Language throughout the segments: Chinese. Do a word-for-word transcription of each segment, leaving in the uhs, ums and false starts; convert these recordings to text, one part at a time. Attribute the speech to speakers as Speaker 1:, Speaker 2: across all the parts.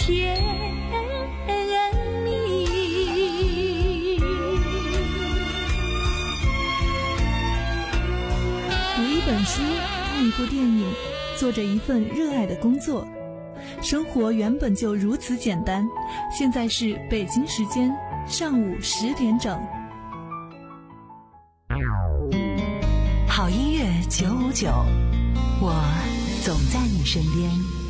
Speaker 1: 甜蜜。读一本书，看一部电影，做着一份热爱的工作，生活原本就如此简单。现在是北京时间上午十点整。
Speaker 2: 好音乐九五九，我总在你身边。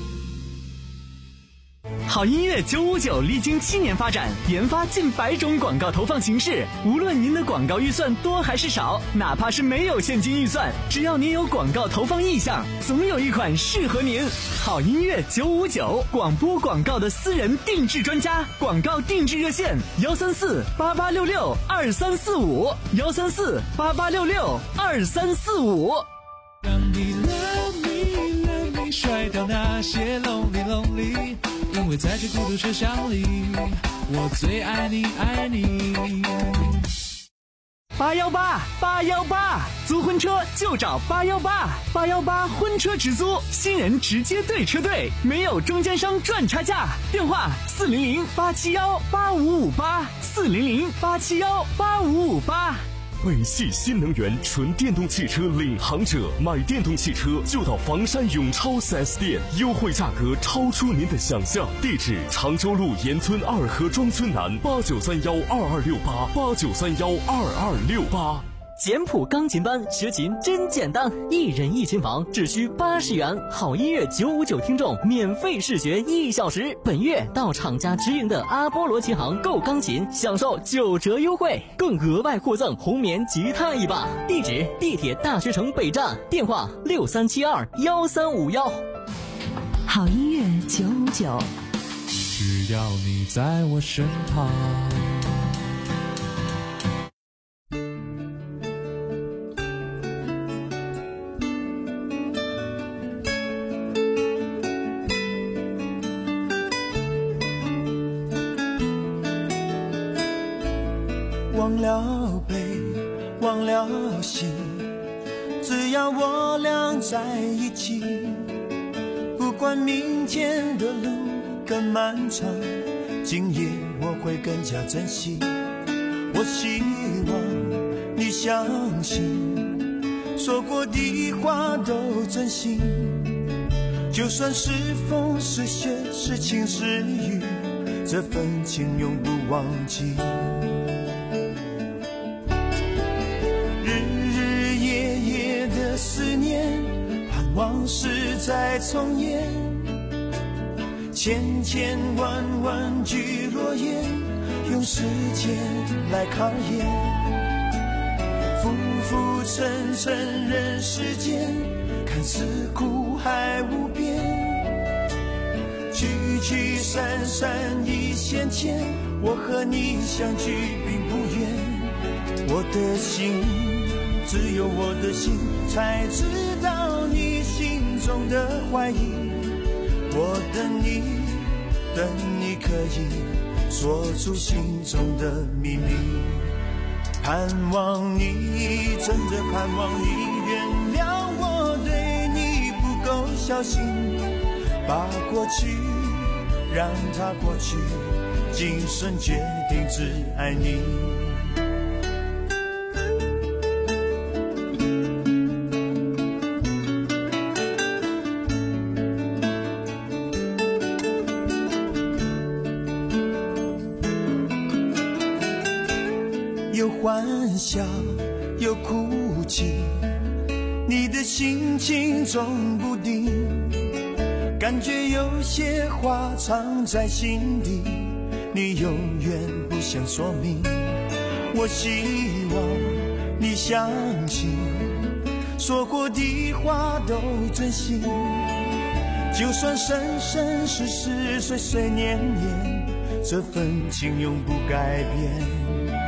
Speaker 3: 好音乐九五九历经七年发展，研发近百种广告投放形式。无论您的广告预算多还是少，哪怕是没有现金预算，只要您有广告投放意向，总有一款适合您。好音乐九五九，广播广告的私人定制专家，广告定制热线幺三四八八六六二三四五幺三四八八六六二三四五。
Speaker 4: 让你 love me love me 甩掉那些 lonely lonely，因为在这孤独车厢里，我最爱你爱你。
Speaker 3: 八幺八八幺八，租婚车就找八幺八，八幺八婚车直租，新人直接对车队，没有中间商赚差价。电话四零零八七幺八五五八，四零零八七幺八五五八。
Speaker 5: 北汽新能源纯电动汽车领航者，买电动汽车就到房山永超 四 S 店，优惠价格超出您的想象。地址：常州路沿村二河庄村南，八九三幺二二六八八九三幺二二六八。
Speaker 3: 简谱钢琴班学琴真简单，一人一琴房只需八十元。好音乐九五九听众免费试学一小时。本月到厂家直营的阿波罗琴行购钢琴，享受九折优惠，更额外获赠红棉吉他一把。地址：地铁大学城北站，电话六三七二幺三五幺。
Speaker 2: 好音乐九五九，
Speaker 4: 只要你在我身旁。
Speaker 6: 忘了悲，忘了喜，只要我俩在一起。不管明天的路更漫长，今夜我会更加珍惜。我希望你相信，说过的话都真心。就算是风是雪是晴是雨，这份情永不忘记。思念，盼望是在重演，千千万万句诺言，用时间来考验。浮浮沉沉人世间，看似苦海无边，聚聚散散一线牵，我和你相聚并不远。我的心，只有我的心才知道你心中的怀疑。我等你，等你可以说出心中的秘密。盼望你，真的盼望你原谅我对你不够小心，把过去让它过去，今生决定只爱你。有欢笑，有哭泣，你的心情总不定，感觉有些话藏在心底，你永远不想说明。我希望你相信，说过的话都真心，就算生生世世岁岁年年，这份情永不改变。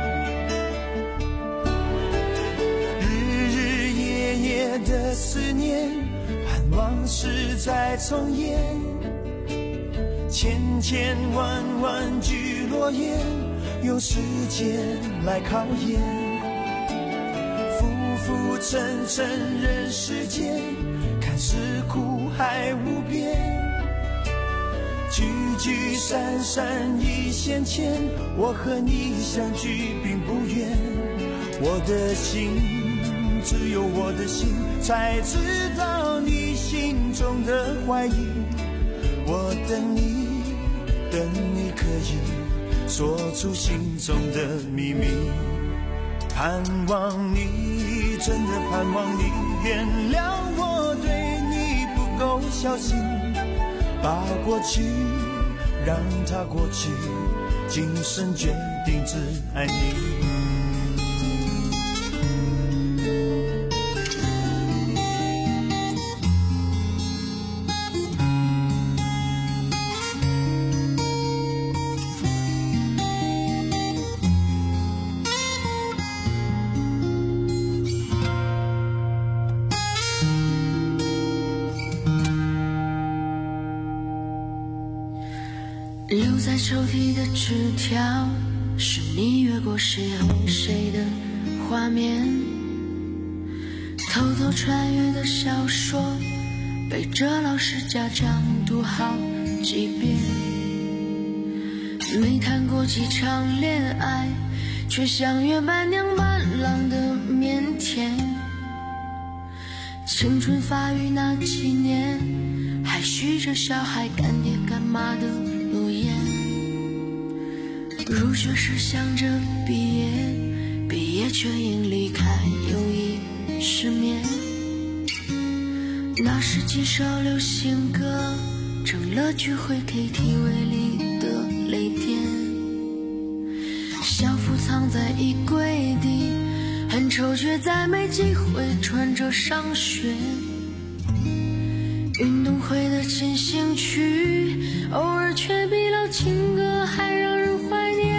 Speaker 6: 的思念，盼望是在重演，千千万万句诺言，用时间来考验。浮浮沉沉人世间，看似苦海无边， 聚聚散散一线牵，我和你相聚并不远。我的心，只有我的心才知道你心中的怀疑。我等你，等你可以说出心中的秘密。盼望你，真的盼望你原谅我对你不够小心，把过去让它过去，今生决定只爱你。
Speaker 7: 留在抽屉的纸条，是你越过谁和谁的画面，偷偷穿越的小说，背着老师家长读好几遍。没谈过几场恋爱，却像约伴娘伴郎的腼腆。青春发育那几年，还许着小孩干爹干妈的诺言。入学时想着毕业，毕业却因离开友谊失眠。那时几首流行歌，成了聚会 K T V 里的泪点。校服藏在衣柜底，很丑却再没机会穿着上学。运动会的进行曲，偶尔却比老情歌还让人怀念。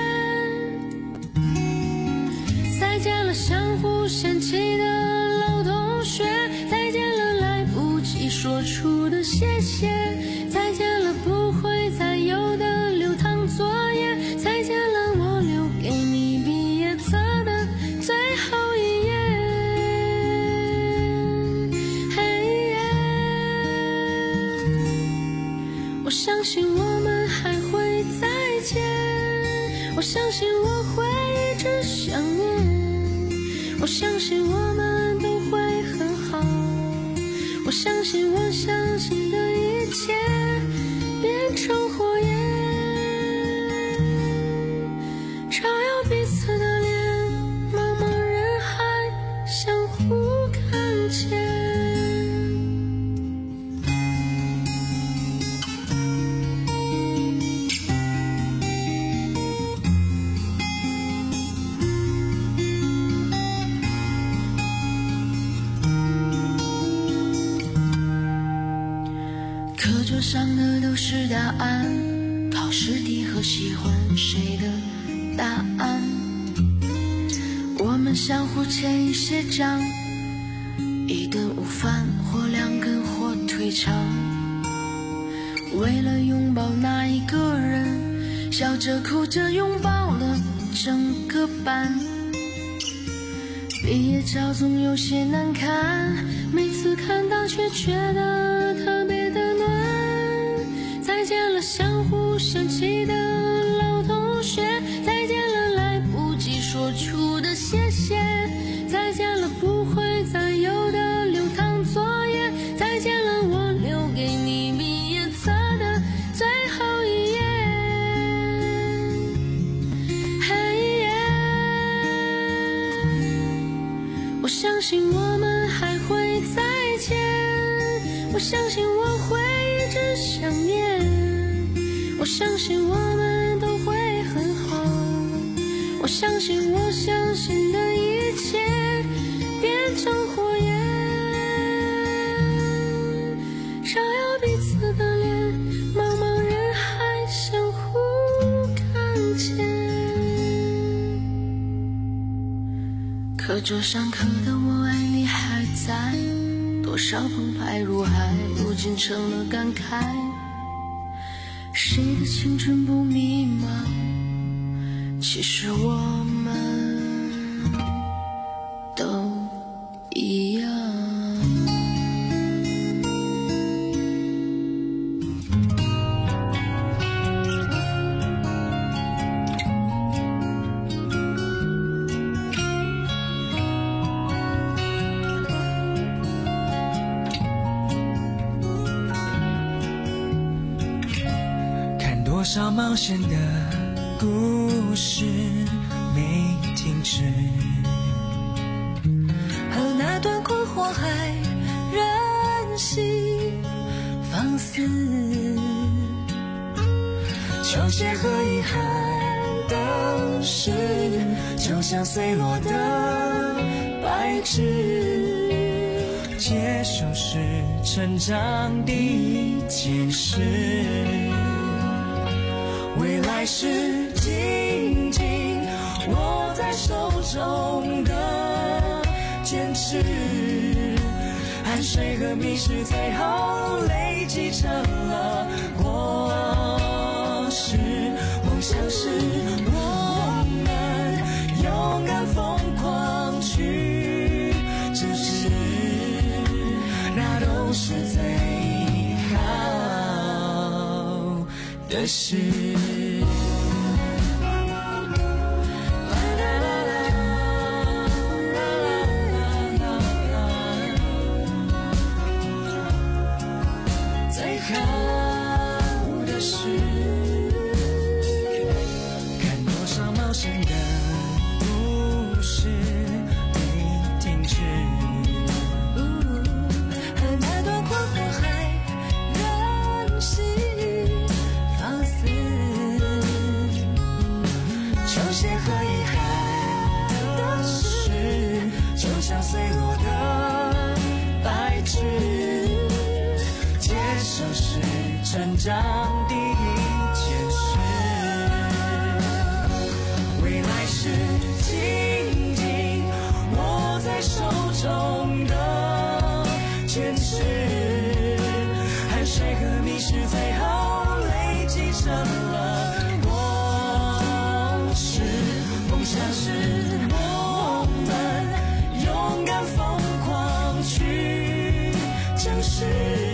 Speaker 7: 再见了相互嫌弃的老同学，再见了来不及说出的谢谢，再见了不会再有的流淌作业，再见了我留给你毕业册的最后一页。我相信我们还会再见，我相信我会一直想念，我相信我们都会很好，我相信我相信的一切变成火焰，照耀彼此的脸，茫茫人海相互看见。课桌上的都是答案，考试题和喜欢谁的答案，我们相互欠一些账，一顿午饭或两根火腿肠，为了拥抱那一个人，笑着哭着拥抱了整个班。毕业照总有些难看，每次看到却觉得特别的暖。再见了相互嫌弃的老同学，再见了来不及说出的谢谢，再见了不会再有的流淌作业，再见了我留给你毕业册的最后一页。嘿耶，我相信我们还会再见，我相信我会一直想念，我相信我们都会很好，我相信我相信的一切变成火焰，照耀彼此的脸，茫茫人海相互看见。课桌上刻的我爱你还在，多少澎湃如海，如今成了感慨。谁的青春不迷茫？其实我们都一样。
Speaker 6: 多少冒险的故事没停止，
Speaker 7: 和那段困惑还任性放肆，
Speaker 6: 球鞋和遗憾的事，就像碎落的白纸，接受是成长的解释，未来是紧紧握在手中的坚持，汗水和迷失最后累积成了果实，梦想是我们勇敢疯狂去证实，那都是最好的事。成长的解释，未来是紧紧握在手中的坚持，汗水和迷失最后累积成了果实，梦想是我们勇敢疯狂去证实，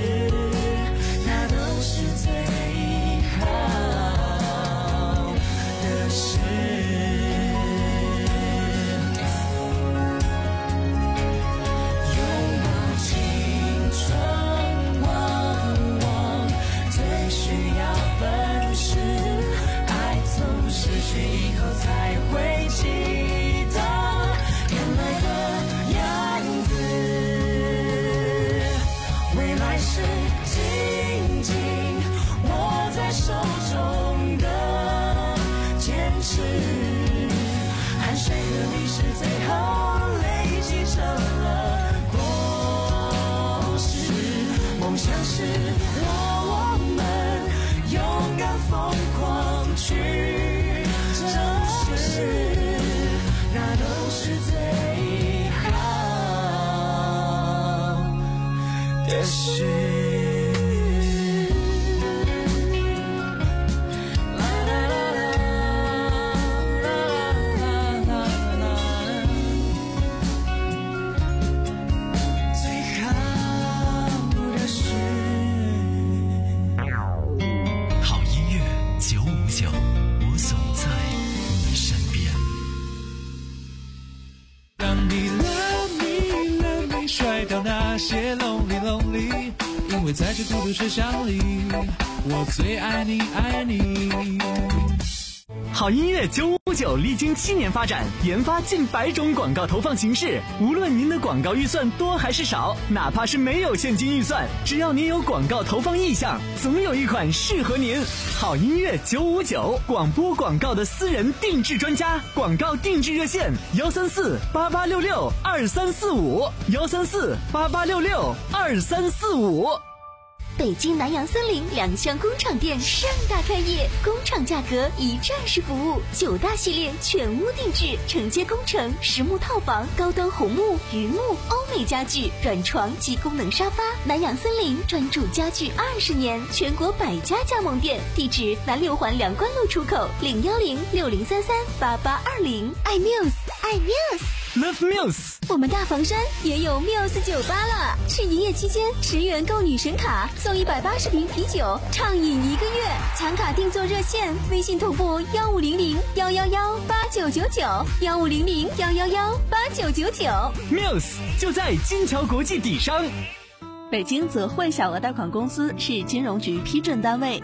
Speaker 6: 些 lonely lonely， 因为在这孤独车厢里，我最爱你爱你。
Speaker 3: 好音乐九五九历经七年发展，研发近百种广告投放形式。无论您的广告预算多还是少，哪怕是没有现金预算，只要您有广告投放意向，总有一款适合您。好音乐九五九，广播广告的私人定制专家，广告定制热线：幺三四八八六六二三四五，幺三四八八六六二三四五。
Speaker 8: 北京南洋森林两厢工厂店盛大开业，工厂价格一站式服务，九大系列全屋定制，承接工程、实木套房、高端红木、榆木、欧美家具、软床及功能沙发。南洋森林专注家具二十年，全国百家加盟店，地址南六环梁关路出口零幺零六零三三八八二零。爱 Muse， 爱 Muse。Love
Speaker 3: Muse，
Speaker 8: 我们大房山也有 Muse 酒吧了，是营业期间十元购女神卡送一百八十瓶啤酒，畅饮一个月。抢卡订座热线：微信同步幺五零零幺幺幺八九九九，幺五零零幺幺幺八九九九。
Speaker 3: Muse 就在金桥国际底商。
Speaker 9: 北京泽汇小额贷款公司是金融局批准单位。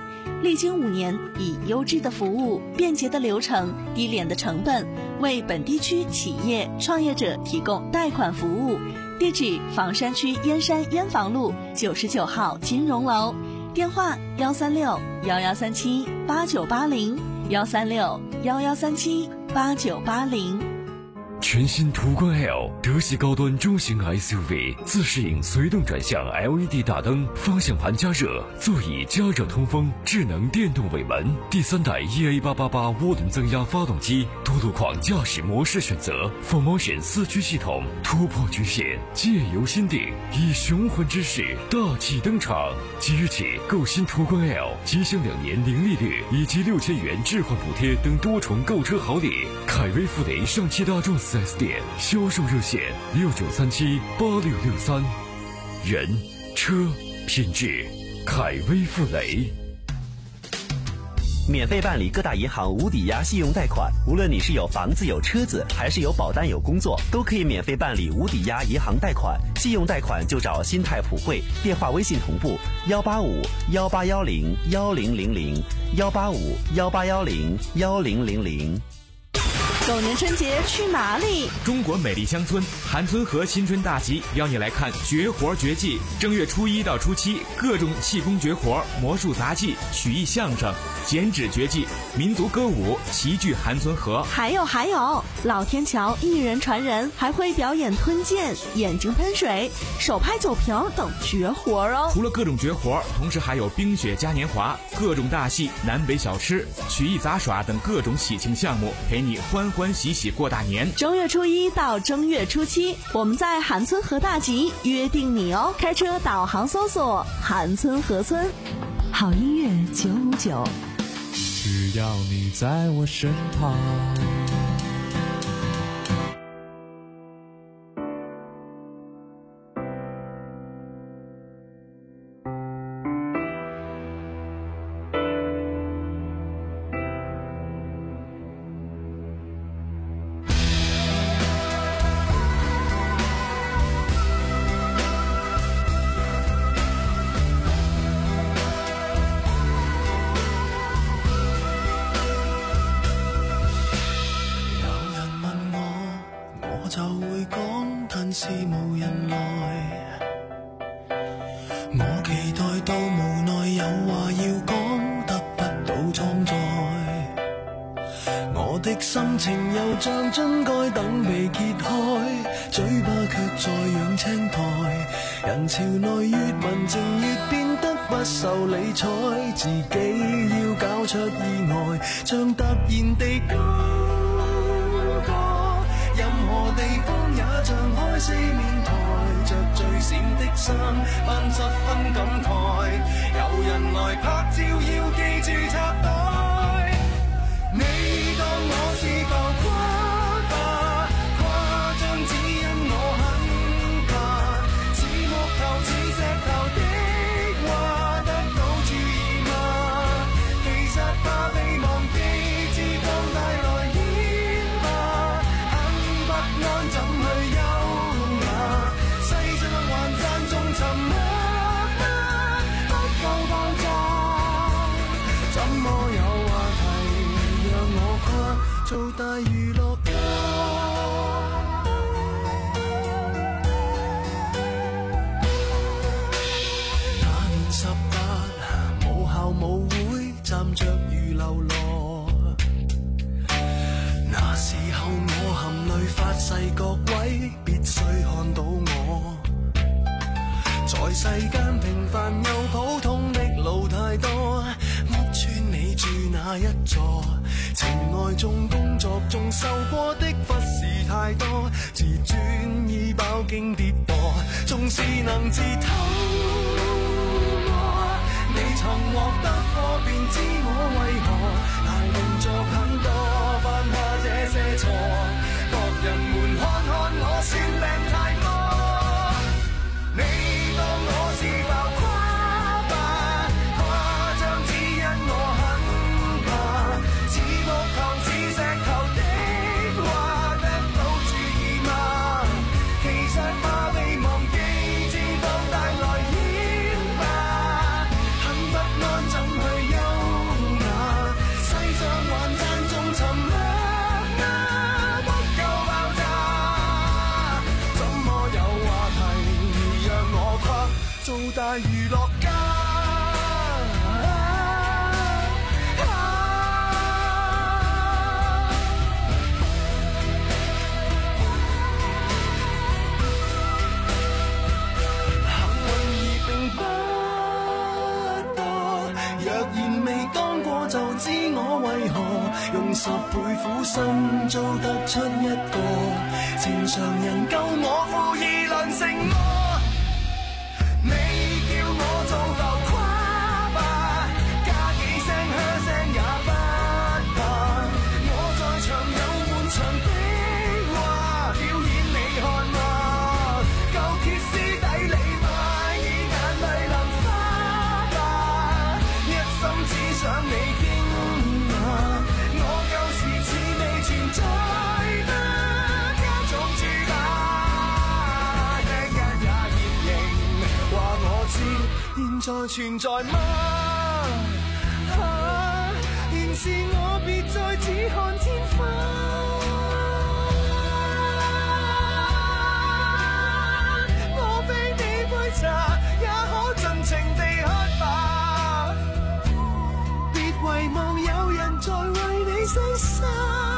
Speaker 9: 历经五年，以优质的服务、便捷的流程、低廉的成本，为本地区企业创业者提供贷款服务。地址：房山区燕山燕房路九十九号金融楼，电话：幺三六幺幺三七八九八零，幺三六幺幺三七八九八零。
Speaker 5: 全新途观 L 德系高端中型 S U V， 自适应随动转向 L E D 大灯，方向盘加热，座椅加热通风，智能电动尾门，第三代 E A 八八八涡轮增压发动机，多路况驾驶模式选择 ，Full Motion 四驱系统，突破局限，借由心定，以雄浑之势大气登场。即日起购新途观 L， 即享两年零利率以及六千元置换补贴等多重购车好礼。凯威富雷上汽大众四 S 店销售热线六九三七八六六三，人车品质，凯威富雷。
Speaker 10: 免费办理各大银行无抵押信用贷款，无论你是有房子有车子，还是有保单有工作，都可以免费办理无抵押银行贷款。信用贷款就找新泰普惠，电话微信同步幺八五幺八幺零幺零零零幺八五幺八幺零幺零零零。
Speaker 9: 狗年春节去哪里？
Speaker 11: 中国美丽乡村韩村河新春大集邀你来看绝活绝技。正月初一到初七，各种气功绝活、魔术杂技、曲艺相声、剪纸绝技、民族歌舞齐聚韩村河。
Speaker 9: 还有还有，老天桥一人传人还会表演吞剑、眼睛喷水、手拍酒瓶等绝活哦。
Speaker 11: 除了各种绝活，同时还有冰雪嘉年华、各种大戏、南北小吃、曲艺杂耍等各种喜庆项目，陪你欢欢喜喜过大年。
Speaker 9: 正月初一到正月初七，我们在韩村河大集约定你哦。开车导航搜索韩村河村。
Speaker 2: 好音乐九五九，
Speaker 4: 只要你在我身旁。
Speaker 6: 是無人來，我期待到無奈有話要講，得不到裝載。我的心情又像樽蓋等被揭開，嘴巴卻在養青苔。人潮內越文靜越變得不受理睬，自己要搞出意外，像突然地感覺任何地方也像開四面台，着最閃的衫扮十分感慨，有人來拍照要記住插袋。你當我是浮誇吧，誇張只因我很怕，似木頭似石頭的話得到注意嗎？其實怕被忘記，脂肪帶來煙吧，很不安怎去優雅，世上還讚頌沉默嗎？不夠爆炸，怎麼有話題讓我跨做大娛樂家？那年十八，母校舞會站着如流羅，那時候我含淚發誓各位必須看到我，在世間平凡又普通的路太多，屋村你住哪一座？情愛中工作中受過的忽視太多，自尊已飽經跌墮，縱是能自偷摸，你曾獲得過便知我為何大動作很多，犯下這些錯，各人們看看我算病太多，你當我是浮誇吧，誇張只因我很怕，似木頭似石頭的話得到注意嗎？其實怕被忘記，脂肪帶來煙吧，很不安怎去優知我為何用十倍苦心做得出一個正常人，夠我負義良承諾。你叫我做浮誇吧，加幾聲噓聲也不怕。我在場有滿場的話，表演你看嗎？夠歇斯底里嗎？以眼淚淋花吧，一心只想你驚訝。我舊時似未存在的一種主打，一日也現形話我知，現在存在嗎？啊，現是我別再只看天花。我非你杯茶，也可盡情地喝吧。別遺忘有人在為你傷心。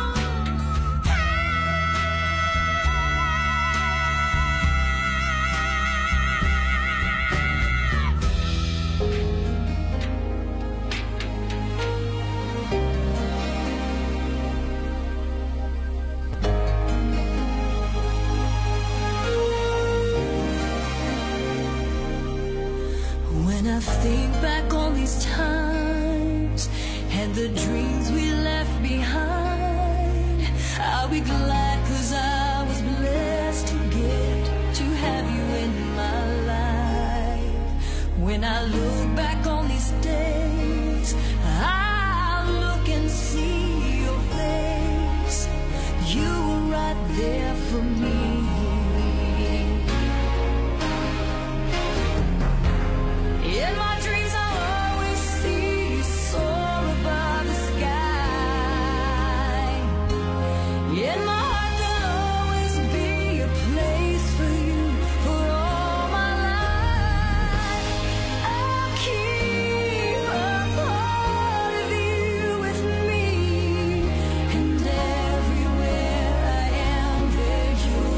Speaker 7: When I think back on these times and the dreams we left behind, I'll be glad 'cause I was blessed to get to have you in my life. When I look back on these days, I'll look and see your face. You were right there for me. In my dreams I'll always see you soar above the sky. In my heart there'll always be a place for you for all my life. I'll keep a part of you with me, and everywhere I am there you'll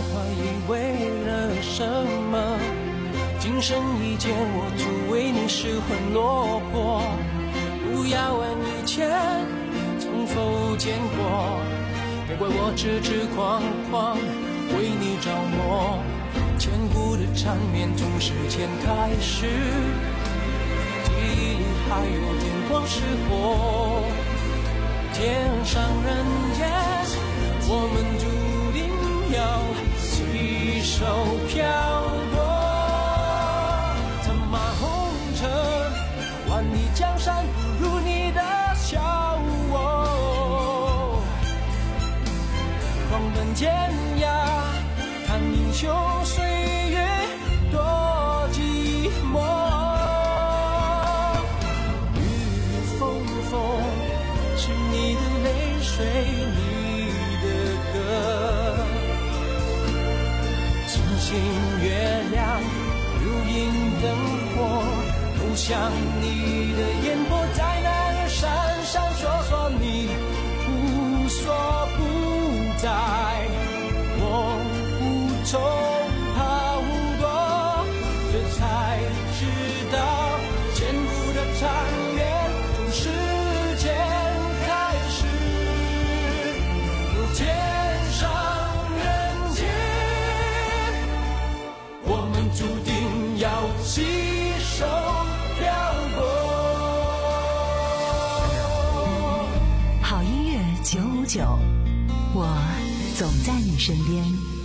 Speaker 12: 怀疑为了什么？今生一见，我只为你失魂落魄。不要问以前从否见过，别怪我痴痴狂狂为你着魔。千古的缠绵从时间开始，记忆里还有电光石火。天上人间，我们注定要携手漂泊。策马红尘，万里江山不如你的笑我。狂奔天涯，看英雄岁月多寂寞。雨雨风风，是你的泪水，你的歌。星星月亮，如影灯火，都像你的眼波，在那儿闪闪烁烁，你无所不在，我无从逃躲，这才知道千古的缠绵从时间开始。有天上人间，我们注定要携手漂泊。
Speaker 2: 好音乐九五九，我总在你身边。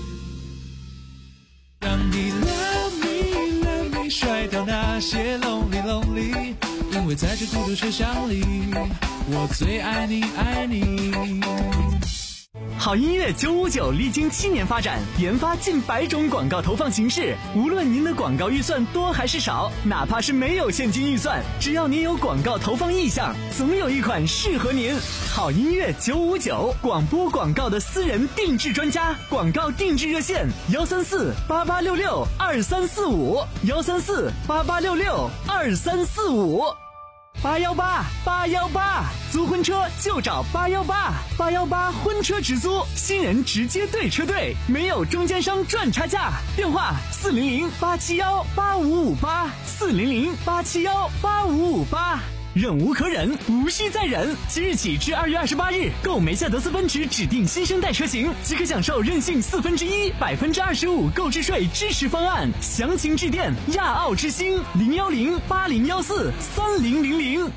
Speaker 13: 让你 love me love me 甩掉那些 lonely lonely， 因为在这孤独车厢里，我最爱你爱你。
Speaker 3: 好音乐九五九历经七年发展，研发近百种广告投放形式。无论您的广告预算多还是少，哪怕是没有现金预算，只要您有广告投放意向，总有一款适合您。好音乐九五九，广播广告的私人定制专家，广告定制热线：幺三四八八六六二三四五，幺三四八八六六二三四五。八幺八八幺八，租婚车就找八幺八，八幺八婚车直租，新人直接对车队，没有中间商赚差价。电话四零零八七幺八五五八，四零零八七幺八五五八。忍无可忍，无需再忍。即日起至二月二十八日，购梅赛德斯奔驰指定新生代车型，即可享受任性四分之一、百分之二十五购置税支持方案。详情致电亚奥之星零幺零八零幺四三零零零。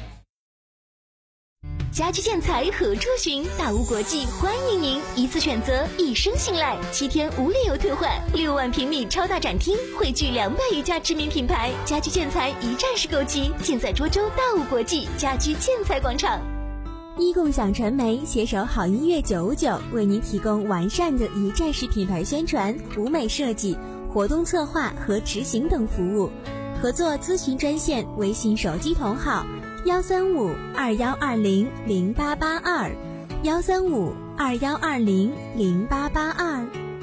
Speaker 8: 家居建材何处寻？大屋国际欢迎您，一次选择，一生信赖，七天无理由退换。六万平米超大展厅，汇聚两百余家知名品牌，家居建材一站式购齐，尽在涿州大屋国际家居建材广场。
Speaker 14: 一共享传媒携手好音乐九五九，为您提供完善的一站式品牌宣传、舞美设计、活动策划和执行等服务。合作咨询专线：微信手机同号幺三五二幺二零零八八二，幺三五二幺二零零八八二。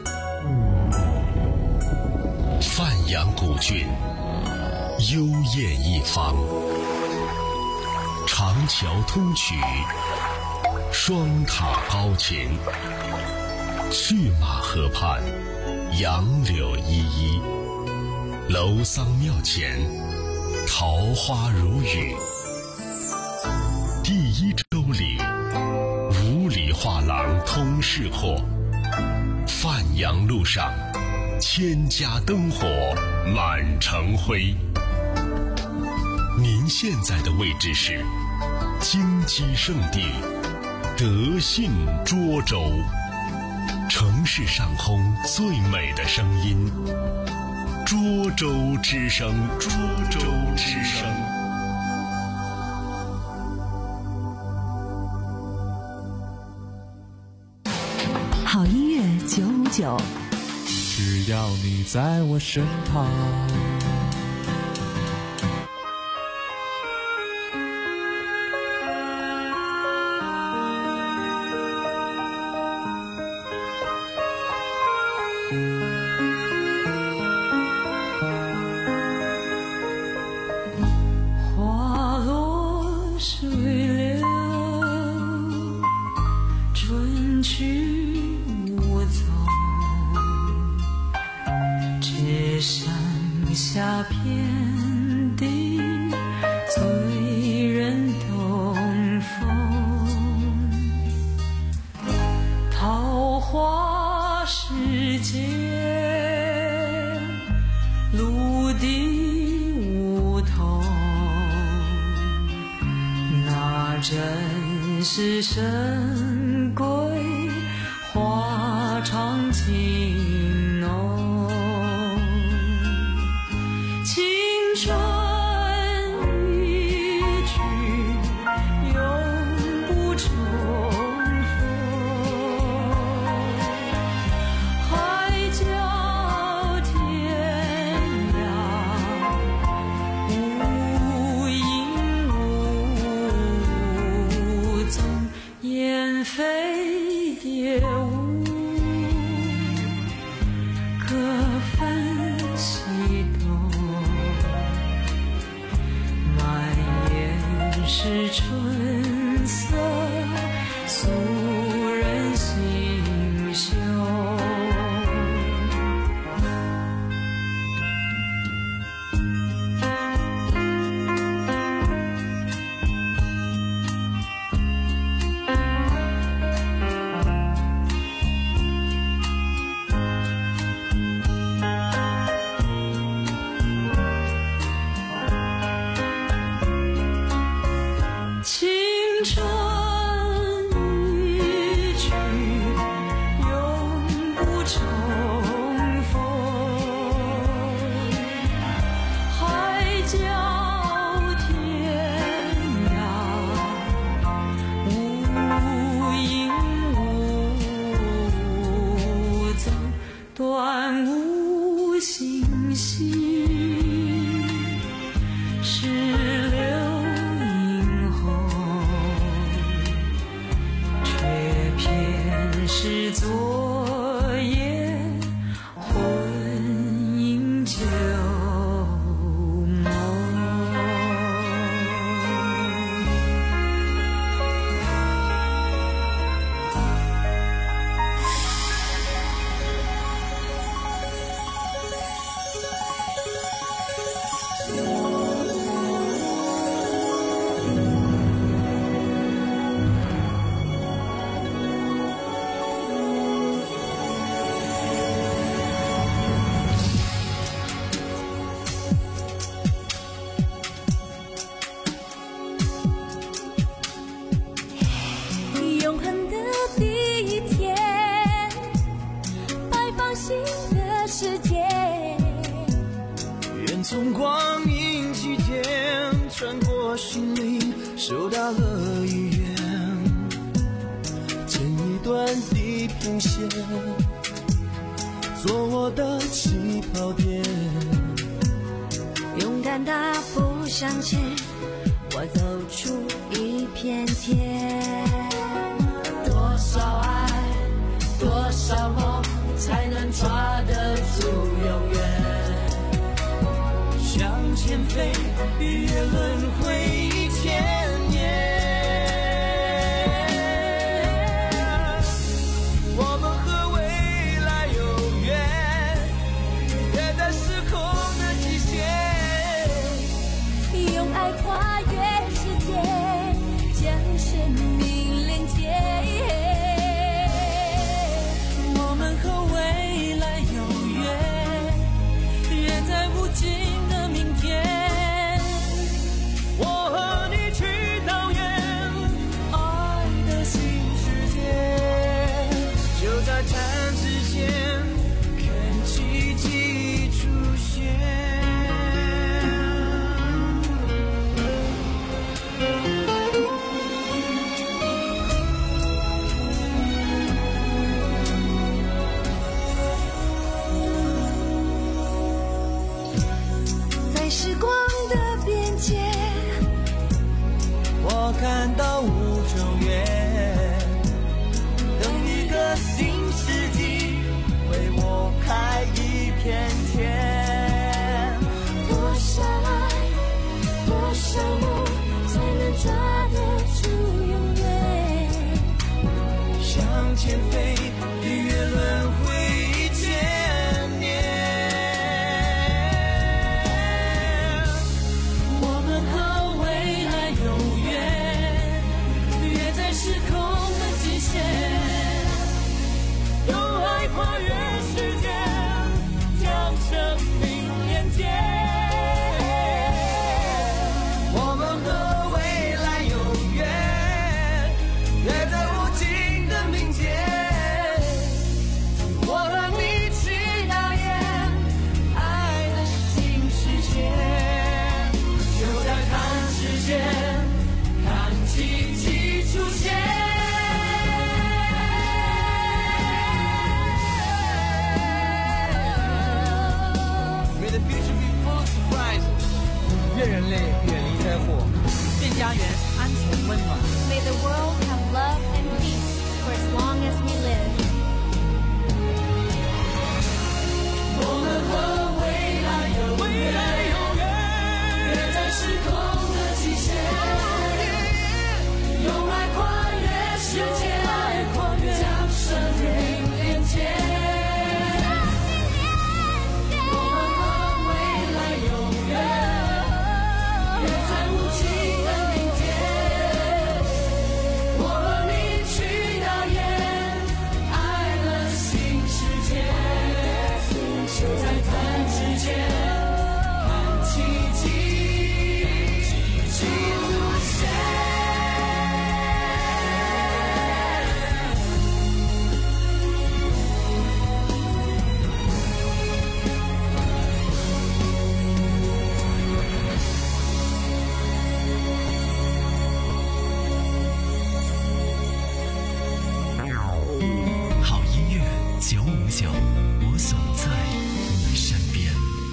Speaker 15: 范阳古郡，幽艳一方，长桥通衢，双塔高擎，去马河畔，杨柳依依，楼桑庙前，桃花如雨。第一州里，五里画廊通市货，范阳路上，千家灯火满城辉。您现在的位置是金鸡圣地德信涿州，城市上空最美的声音，涿州之声，涿州之声。
Speaker 2: 好音乐九五九，
Speaker 13: 只要你在我身旁。
Speaker 7: 花落水流，春去我走，
Speaker 4: 也剩下遍地醉人东风，桃花世界陆地梧桐，那真是深闺花长情浓，青春一去永不重逢，海角天涯无影无踪，雁飞蝶舞各分西东，满眼是春色诉人心胸。青春一去永不重逢，海角天涯无影无踪，断无信息，是流是昨夜魂萦旧梦。
Speaker 7: 永恒的第一天，摆放新的世界，
Speaker 6: 愿从光阴之间穿过心灵，收到了意愿，剪一段地平线，做我的起跑点，
Speaker 7: 勇敢大步向前，我走出一片天。多少爱，多少梦，才能抓得住永远？
Speaker 6: 向前飞，日月轮回一千年。我们和未来有缘，约在时空的极限，
Speaker 7: 用爱跨越世界，将生命连接。
Speaker 6: 我们和未来有缘，约在无尽的明天。我和你去到远爱的新世界，就在弹指间看奇迹出现。
Speaker 7: 在时光的边界，
Speaker 6: 我看到五种月，等一个新世纪为我开一片天。
Speaker 7: 多少爱，多少梦，才能抓得住永远？
Speaker 6: 向前飞，日月轮回一千年。
Speaker 16: 愿人类远离灾祸，愿家园安全温暖。
Speaker 17: May the world have love and peace for as long as we live.
Speaker 12: 我们和未来永远约在时空的极限，用爱跨越时间，将生命连接。
Speaker 15: 我总在你身边。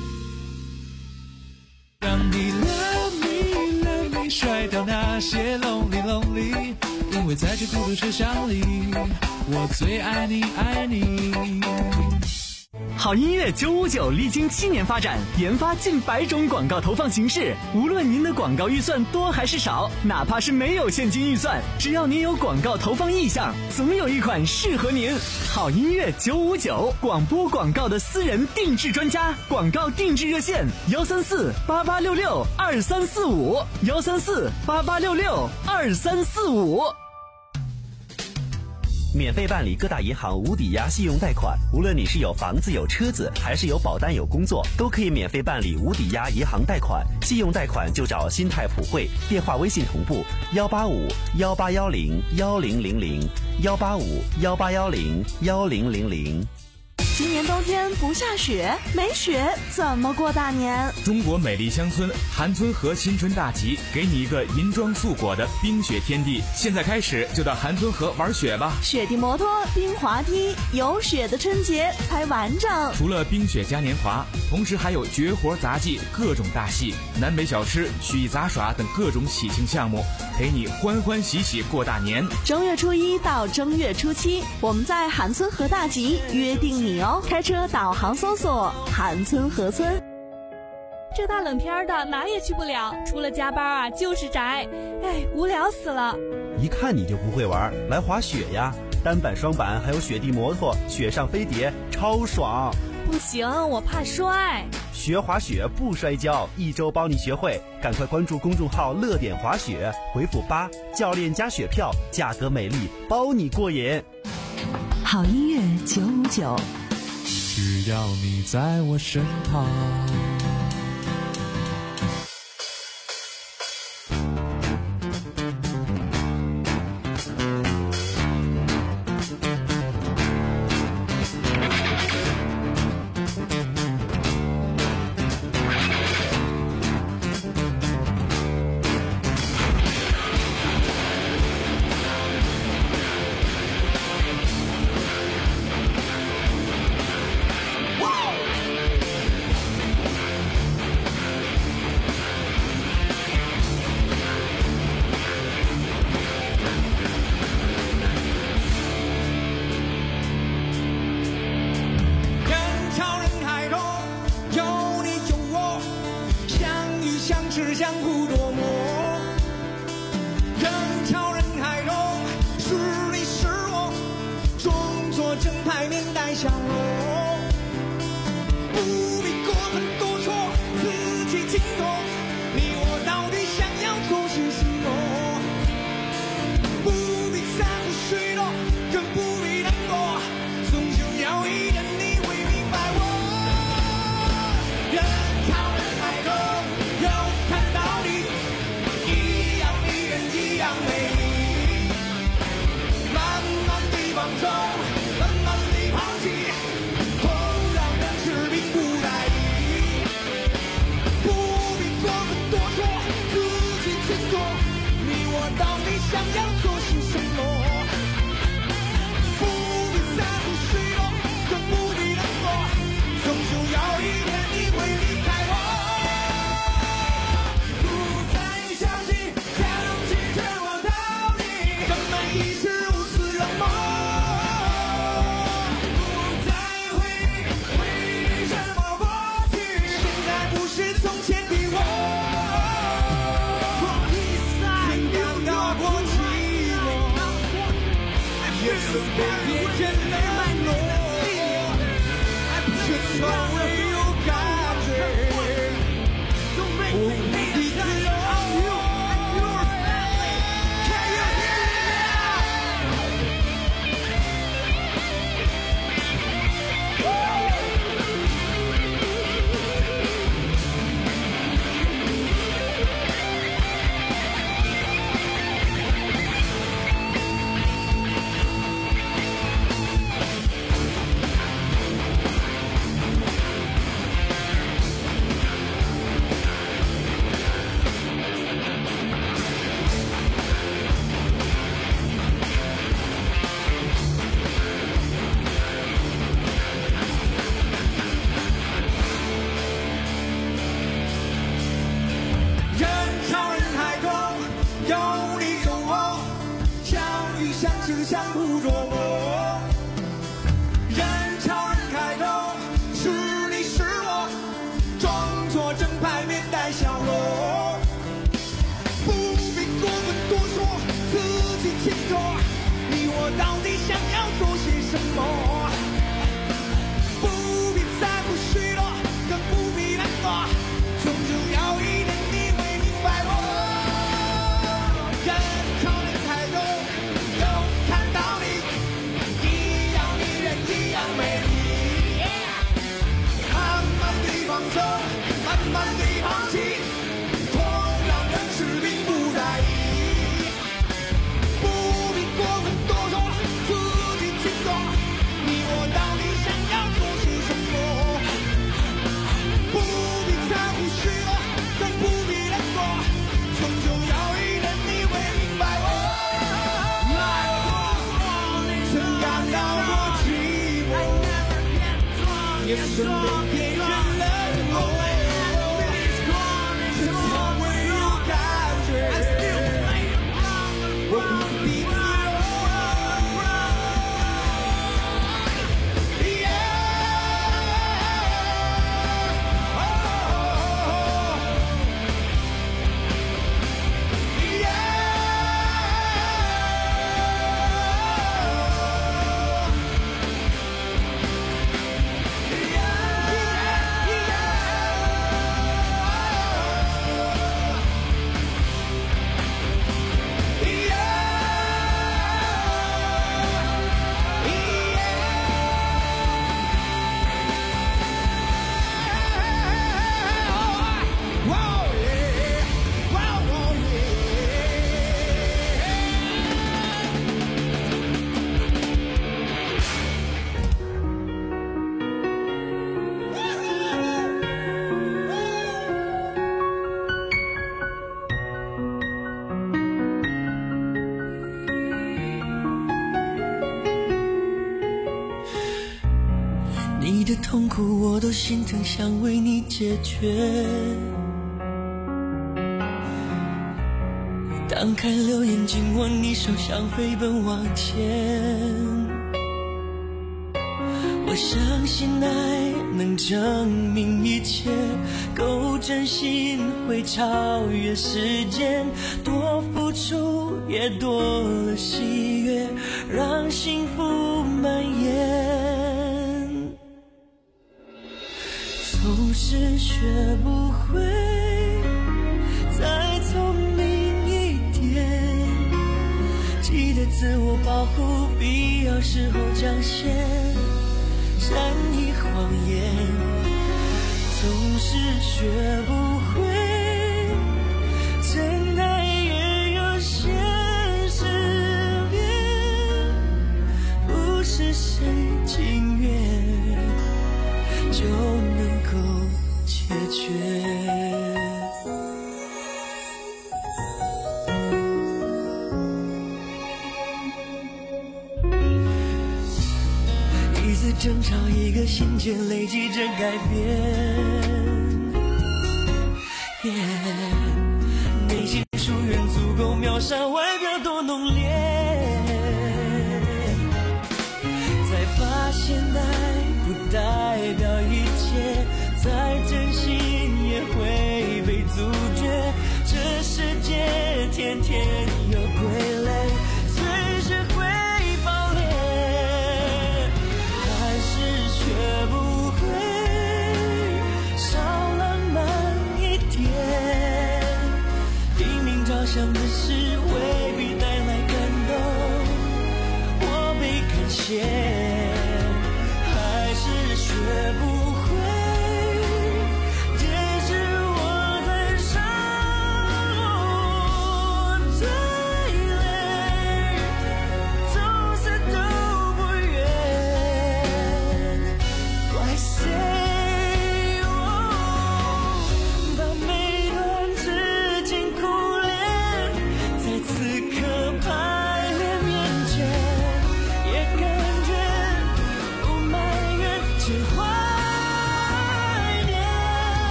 Speaker 13: 让你 love me love me 甩掉那些 lonely lonely， 因为在这孤独车厢里，我最爱你爱你。
Speaker 3: 好音乐九五九历经七年发展，研发近百种广告投放形式。无论您的广告预算多还是少，哪怕是没有现金预算，只要您有广告投放意向，总有一款适合您。好音乐九五九，广播广告的私人定制专家，广告定制热线：幺三四八八六六二三四五，幺三四八八六六二三四五。
Speaker 10: 免费办理各大银行无抵押信用贷款，无论你是有房子有车子，还是有保单有工作，都可以免费办理无抵押银行贷款。信用贷款就找新泰普惠，电话微信同步幺八五幺八幺零幺零零零幺八五幺八幺零幺零零零。
Speaker 9: 今年冬天不下雪，没雪怎么过大年？
Speaker 11: 中国美丽乡村韩村河新春大集，给你一个银装素裹的冰雪天地。现在开始就到韩村河玩雪吧！
Speaker 9: 雪地摩托、冰滑梯，有雪的春节才完整。
Speaker 11: 除了冰雪嘉年华，同时还有绝活杂技、各种大戏、南北小吃、曲艺杂耍等各种喜庆项目，陪你欢欢喜喜过大年。
Speaker 9: 正月初一到正月初七，我们在韩村河大集约定你哦。开车导航搜索韩村河村。
Speaker 1: 这大冷天的哪也去不了，除了加班啊就是宅，哎，无聊死了。
Speaker 18: 一看你就不会玩，来滑雪呀，单板双板还有雪地摩托，雪上飞碟超爽。
Speaker 1: 不行，我怕摔。
Speaker 18: 学滑雪不摔跤，一周帮你学会，赶快关注公众号乐点滑雪，回复八，教练加雪票，价格美丽，包你过瘾。
Speaker 2: 好音乐九五九，
Speaker 13: 只要你在我身旁。
Speaker 12: 是相互琢磨，人潮人海中是你是我，装作正派面带笑容，不必过分多说，自己清楚你我到底想要做些什么，不必在乎许多，更不必难过，终究要一个你会明白我。人潮人海中有看到你，
Speaker 4: 你的痛苦我都心疼，想为你解决。当开了眼睛，握你手，想飞奔往前。我相信爱能证明一切，够真心会超越时间，多付出也多了喜悦，让幸福蔓延。总是学不会再聪明一点，记得自我保护，必要时候讲些善意谎言。总是学不会真爱也有现实面，不是谁情愿就能够解决。一次争吵，一个心结，累积着改变。Yeah, 内心疏远足够秒杀外表多浓烈，才发现爱不代表一切，再真心也会被阻绝。这世界天天有傀儡，随时会爆裂。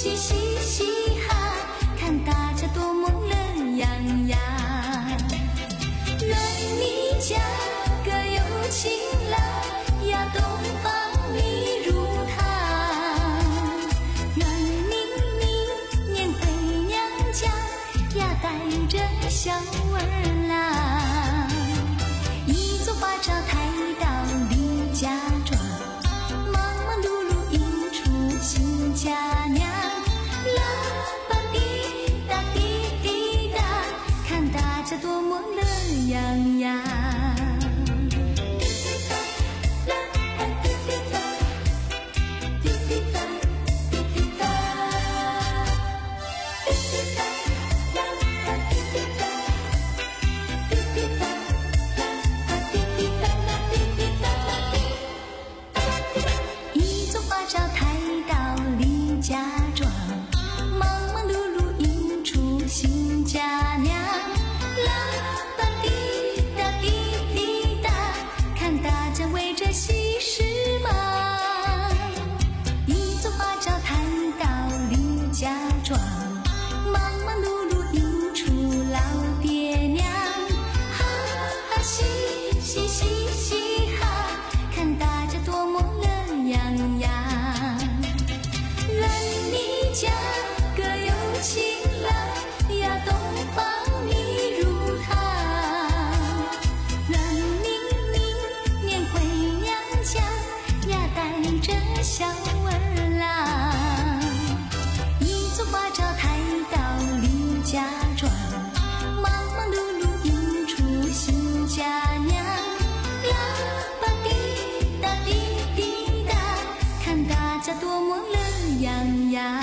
Speaker 7: 嘻嘻嘻哈，看大家多么乐洋洋。愿你嫁个有情郎呀，东方蜜如糖。愿你明年回娘家呀，带着小儿郎。一座花轿抬到李家庄，忙忙碌碌迎出新家娘。啦吧滴答滴滴答，看大家多么乐洋洋。小儿郎，一座花轿抬到李家庄，忙忙碌碌迎出新家娘。啦吧滴答滴滴答，看大家多么乐洋洋。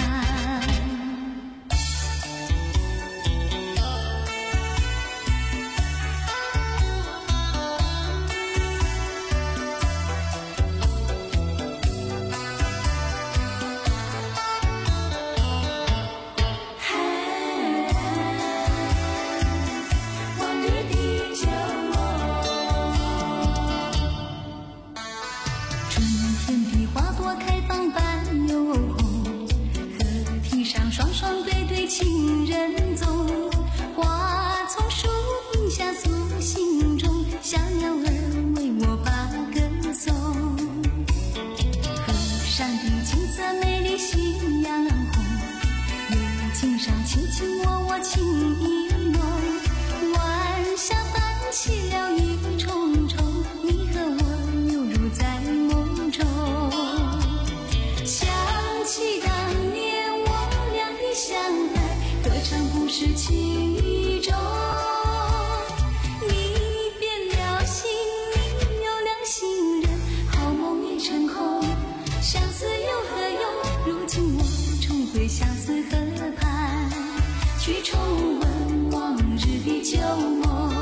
Speaker 7: 情人踪，花丛树荫下诉心中，小鸟儿为我把歌颂。河上的景色美丽夕阳红，幽径上卿卿我我情意浓。晚霞泛起了一重重，你和我犹如在梦中。想起当年我俩的相爱，何尝不是其中？你变了心，你有两心人，好梦已成空。相思有何用？如今我重回相思河畔，去重温往日的旧梦。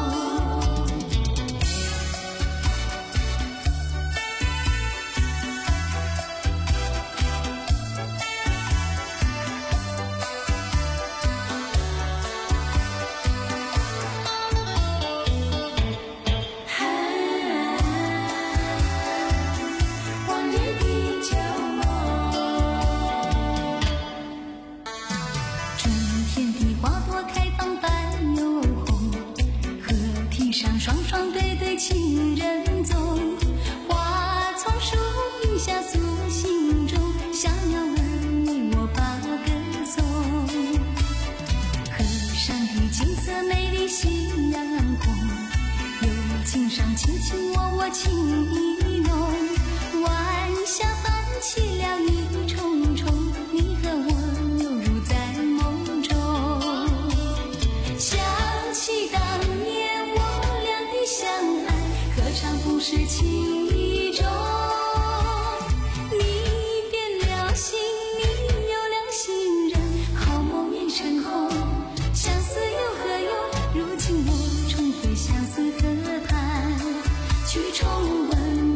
Speaker 7: 双双对对情人踪，花丛树荫下诉心中，小鸟儿为我把歌颂。河上的景色美丽夕阳红，幽径上卿卿我我情意浓。晚霞泛起了一重重，你和我犹如在梦中。想起当年相爱，何尝不是其中？你变了心，你有两心人，好梦已成空。相思有何用？如今我重回相思河畔，去重温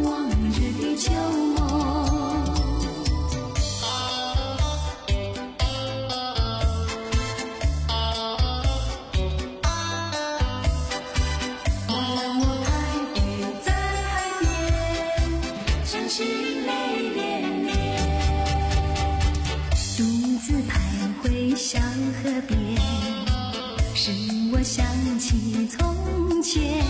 Speaker 19: 小河边，使我想起从前。